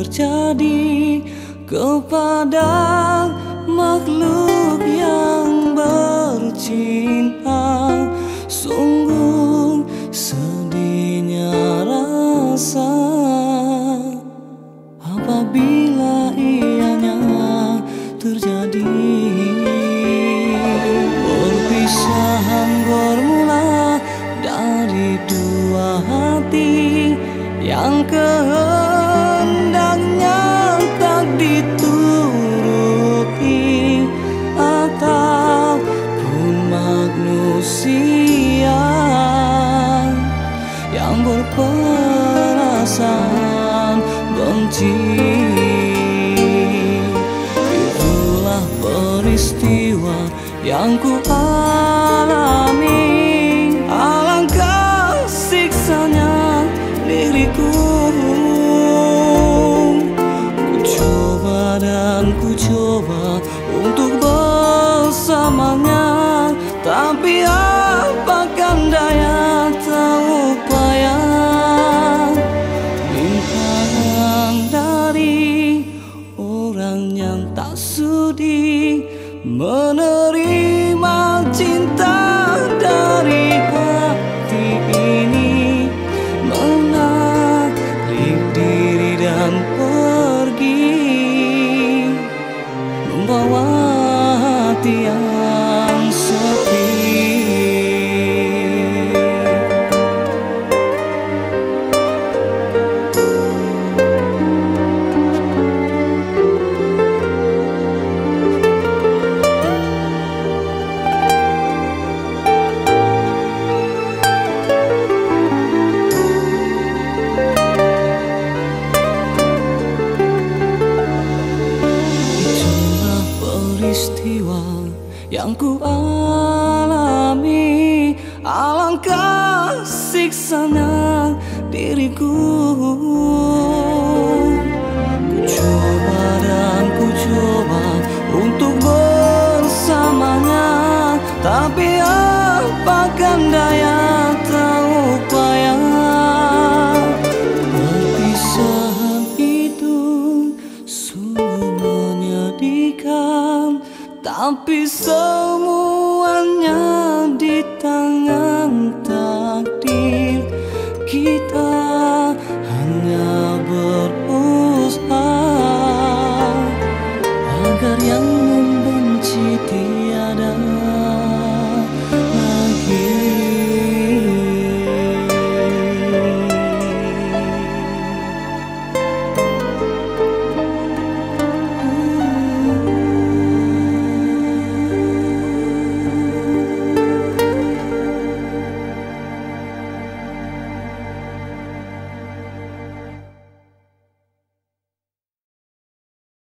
terjadi kepada makhluk yang bercinta. Sungguh sedihnya rasa apabila ianya terjadi. Perpisahan bermula dari dua hati yang kehendaknya tak dituruti, ataupun manusia yang berperasaan benci. Itulah peristiwa yang ku alami. Alangkah siksanya diriku. Ku coba dan ku coba untuk bersamanya, tapi apakan daya, tak upaya. Bintang dari orang yang tak sudi menerima cinta dari hati ini, menarik diri dan pergi, membawa hati yang sepi. Peristiwa yang ku alami. Alangkah siksanya diriku. Ku coba dan ku coba untuk bersamanya, tapi apakan daya, tak upaya. Perpisahan itu sungguh menyedihkan, tapi